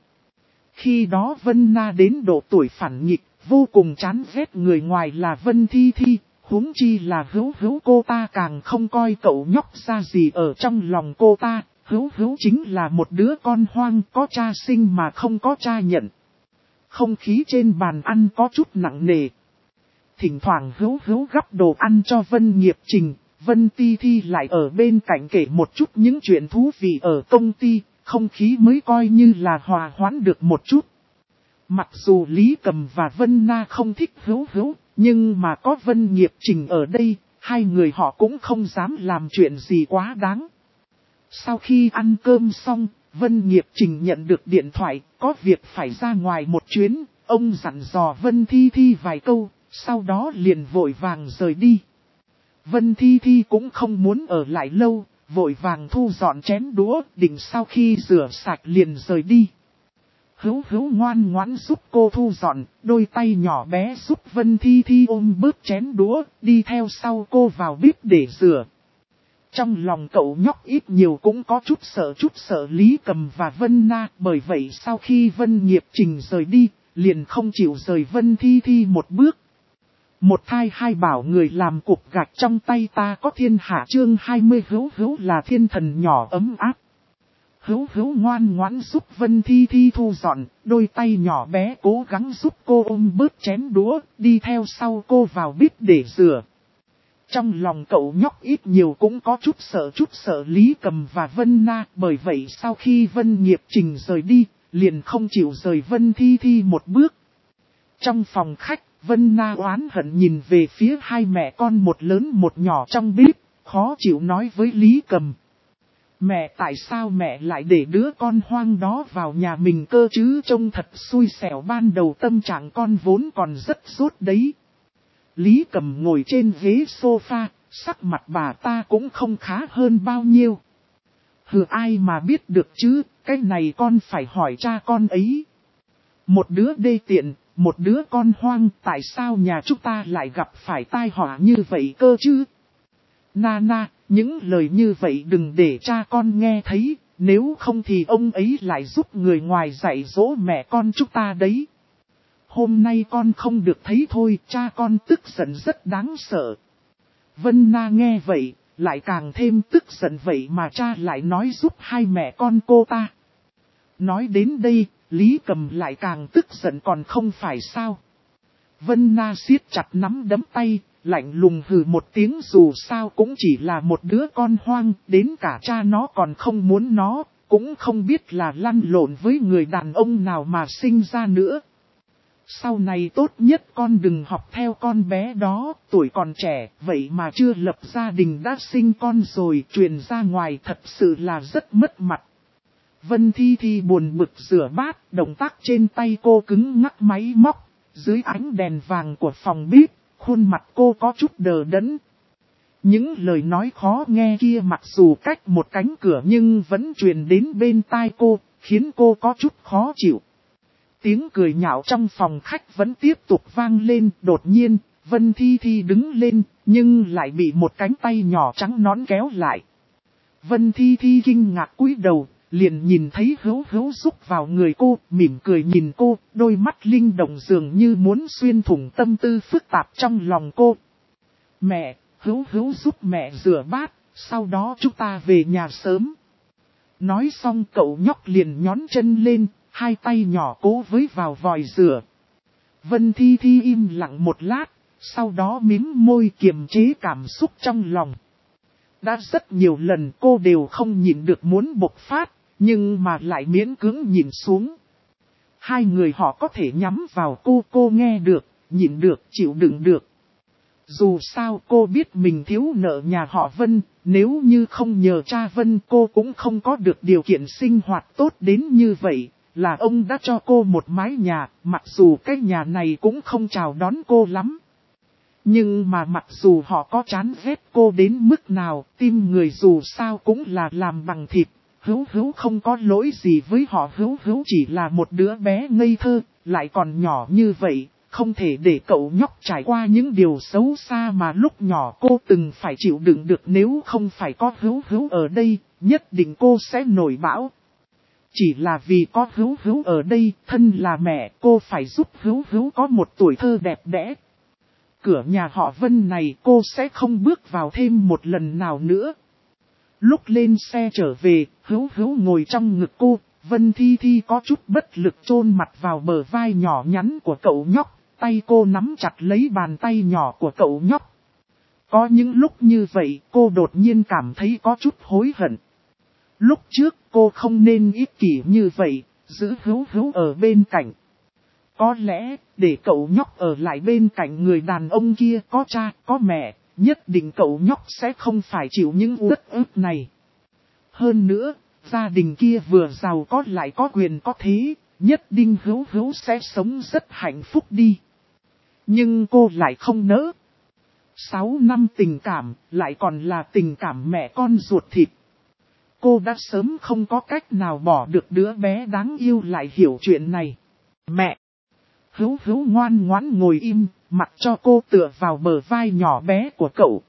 Speaker 1: Khi đó Vân Na đến độ tuổi phản nghịch, vô cùng chán ghét người ngoài là Vân Thi Thi, huống chi là Hữu Hữu, cô ta càng không coi cậu nhóc ra gì ở trong lòng cô ta. Hữu Hữu chính là một đứa con hoang, có cha sinh mà không có cha nhận. Không khí trên bàn ăn có chút nặng nề. Thỉnh thoảng Hữu Hữu gắp đồ ăn cho Vân Nghiệp Trình, Vân Thi Thi lại ở bên cạnh kể một chút những chuyện thú vị ở công ty, không khí mới coi như là hòa hoãn được một chút. Mặc dù Lý Cầm và Vân Na không thích Hữu Hữu, nhưng mà có Vân Nghiệp Trình ở đây, hai người họ cũng không dám làm chuyện gì quá đáng. Sau khi ăn cơm xong, Vân Nghiệp Trình nhận được điện thoại, có việc phải ra ngoài một chuyến, ông dặn dò Vân Thi Thi vài câu, sau đó liền vội vàng rời đi. Vân Thi Thi cũng không muốn ở lại lâu, vội vàng thu dọn chén đũa, định sau khi rửa sạch liền rời đi. Hữu Hữu ngoan ngoãn giúp cô thu dọn, đôi tay nhỏ bé giúp Vân Thi Thi ôm bớt chén đũa, đi theo sau cô vào bếp để rửa. Trong lòng cậu nhóc ít nhiều cũng có chút sợ Lý Cầm và Vân Na, bởi vậy sau khi Vân Nghiệp Trình rời đi, liền không chịu rời Vân Thi Thi một bước. Một thai hai bảo người làm cục gạch trong tay ta có thiên hạ, chương 20. Hữu Hữu là thiên thần nhỏ ấm áp. Hữu Hữu ngoan ngoãn giúp Vân Thi Thi thu dọn, đôi tay nhỏ bé cố gắng giúp cô ôm bớt chén đũa, đi theo sau cô vào bếp để rửa. Trong lòng cậu nhóc ít nhiều cũng có chút sợ Lý Cầm và Vân Na, bởi vậy sau khi Vân Nghiệp Trình rời đi, liền không chịu rời Vân Thi Thi một bước. Trong phòng khách, Vân Na oán hận nhìn về phía hai mẹ con một lớn một nhỏ trong bếp, khó chịu nói với Lý Cầm. Mẹ, tại sao mẹ lại để đứa con hoang đó vào nhà mình cơ chứ, trông thật xui xẻo, ban đầu tâm trạng con vốn còn rất rốt đấy. Lý Cầm ngồi trên ghế sofa, sắc mặt bà ta cũng không khá hơn bao nhiêu. Hừ, ai mà biết được chứ, cái này con phải hỏi cha con ấy. Một đứa đê tiện, một đứa con hoang, tại sao nhà chúng ta lại gặp phải tai họa như vậy cơ chứ? Nana, những lời như vậy đừng để cha con nghe thấy, nếu không thì ông ấy lại giúp người ngoài dạy dỗ mẹ con chúng ta đấy. Hôm nay con không được thấy thôi, cha con tức giận rất đáng sợ. Vân Na nghe vậy, lại càng thêm tức giận, vậy mà cha lại nói giúp hai mẹ con cô ta. Nói đến đây, Lý Cầm lại càng tức giận còn không phải sao. Vân Na siết chặt nắm đấm tay, lạnh lùng hừ một tiếng, dù sao cũng chỉ là một đứa con hoang, đến cả cha nó còn không muốn nó, cũng không biết là lăn lộn với người đàn ông nào mà sinh ra nữa. Sau này tốt nhất con đừng học theo con bé đó, tuổi còn trẻ, vậy mà chưa lập gia đình đã sinh con rồi, truyền ra ngoài thật sự là rất mất mặt. Vân Thi Thi buồn bực rửa bát, động tác trên tay cô cứng ngắc máy móc, dưới ánh đèn vàng của phòng bếp, khuôn mặt cô có chút đờ đẫn. Những lời nói khó nghe kia mặc dù cách một cánh cửa nhưng vẫn truyền đến bên tai cô, khiến cô có chút khó chịu. Tiếng cười nhạo trong phòng khách vẫn tiếp tục vang lên, đột nhiên, Vân Thi Thi đứng lên, nhưng lại bị một cánh tay nhỏ trắng nõn kéo lại. Vân Thi Thi kinh ngạc cúi đầu, liền nhìn thấy Hữu Hữu rúc vào người cô, mỉm cười nhìn cô, đôi mắt linh động dường như muốn xuyên thủng tâm tư phức tạp trong lòng cô. Mẹ, Hữu Hữu giúp mẹ rửa bát, sau đó chúng ta về nhà sớm. Nói xong cậu nhóc liền nhón chân lên, hai tay nhỏ cố với vào vòi rửa. Vân Thi Thi im lặng một lát, sau đó mím môi kiềm chế cảm xúc trong lòng. Đã rất nhiều lần cô đều không nhịn được muốn bộc phát, nhưng mà lại miễn cưỡng nhìn xuống. Hai người họ có thể nhắm vào cô nghe được, nhịn được, chịu đựng được. Dù sao cô biết mình thiếu nợ nhà họ Vân, nếu như không nhờ cha Vân cô cũng không có được điều kiện sinh hoạt tốt đến như vậy, là ông đã cho cô một mái nhà, mặc dù cái nhà này cũng không chào đón cô lắm. Nhưng mà mặc dù họ có chán ghét cô đến mức nào, tim người dù sao cũng là làm bằng thịt. Hữu Hữu không có lỗi gì với họ, Hữu Hữu chỉ là một đứa bé ngây thơ, lại còn nhỏ như vậy, không thể để cậu nhóc trải qua những điều xấu xa mà lúc nhỏ cô từng phải chịu đựng được. Nếu không phải có Hữu Hữu ở đây, nhất định cô sẽ nổi bão. Chỉ là vì có Hữu Hữu ở đây, thân là mẹ, cô phải giúp Hữu Hữu có một tuổi thơ đẹp đẽ. Cửa nhà họ Vân này cô sẽ không bước vào thêm một lần nào nữa. Lúc lên xe trở về, Hữu Hữu ngồi trong ngực cô, Vân Thi Thi có chút bất lực chôn mặt vào bờ vai nhỏ nhắn của cậu nhóc, tay cô nắm chặt lấy bàn tay nhỏ của cậu nhóc. Có những lúc như vậy cô đột nhiên cảm thấy có chút hối hận. Lúc trước cô không nên ích kỷ như vậy, giữ Hữu Hữu ở bên cạnh. Có lẽ, để cậu nhóc ở lại bên cạnh người đàn ông kia có cha, có mẹ, nhất định cậu nhóc sẽ không phải chịu những uất ức này. Hơn nữa, gia đình kia vừa giàu có lại có quyền có thế, nhất định Hữu Hữu sẽ sống rất hạnh phúc đi. Nhưng cô lại không nỡ. 6 năm tình cảm, lại còn là tình cảm mẹ con ruột thịt. Cô đã sớm không có cách nào bỏ được đứa bé đáng yêu lại hiểu chuyện này. Mẹ! Hữu Hữu ngoan ngoãn ngồi im, mặc cho cô tựa vào bờ vai nhỏ bé của cậu.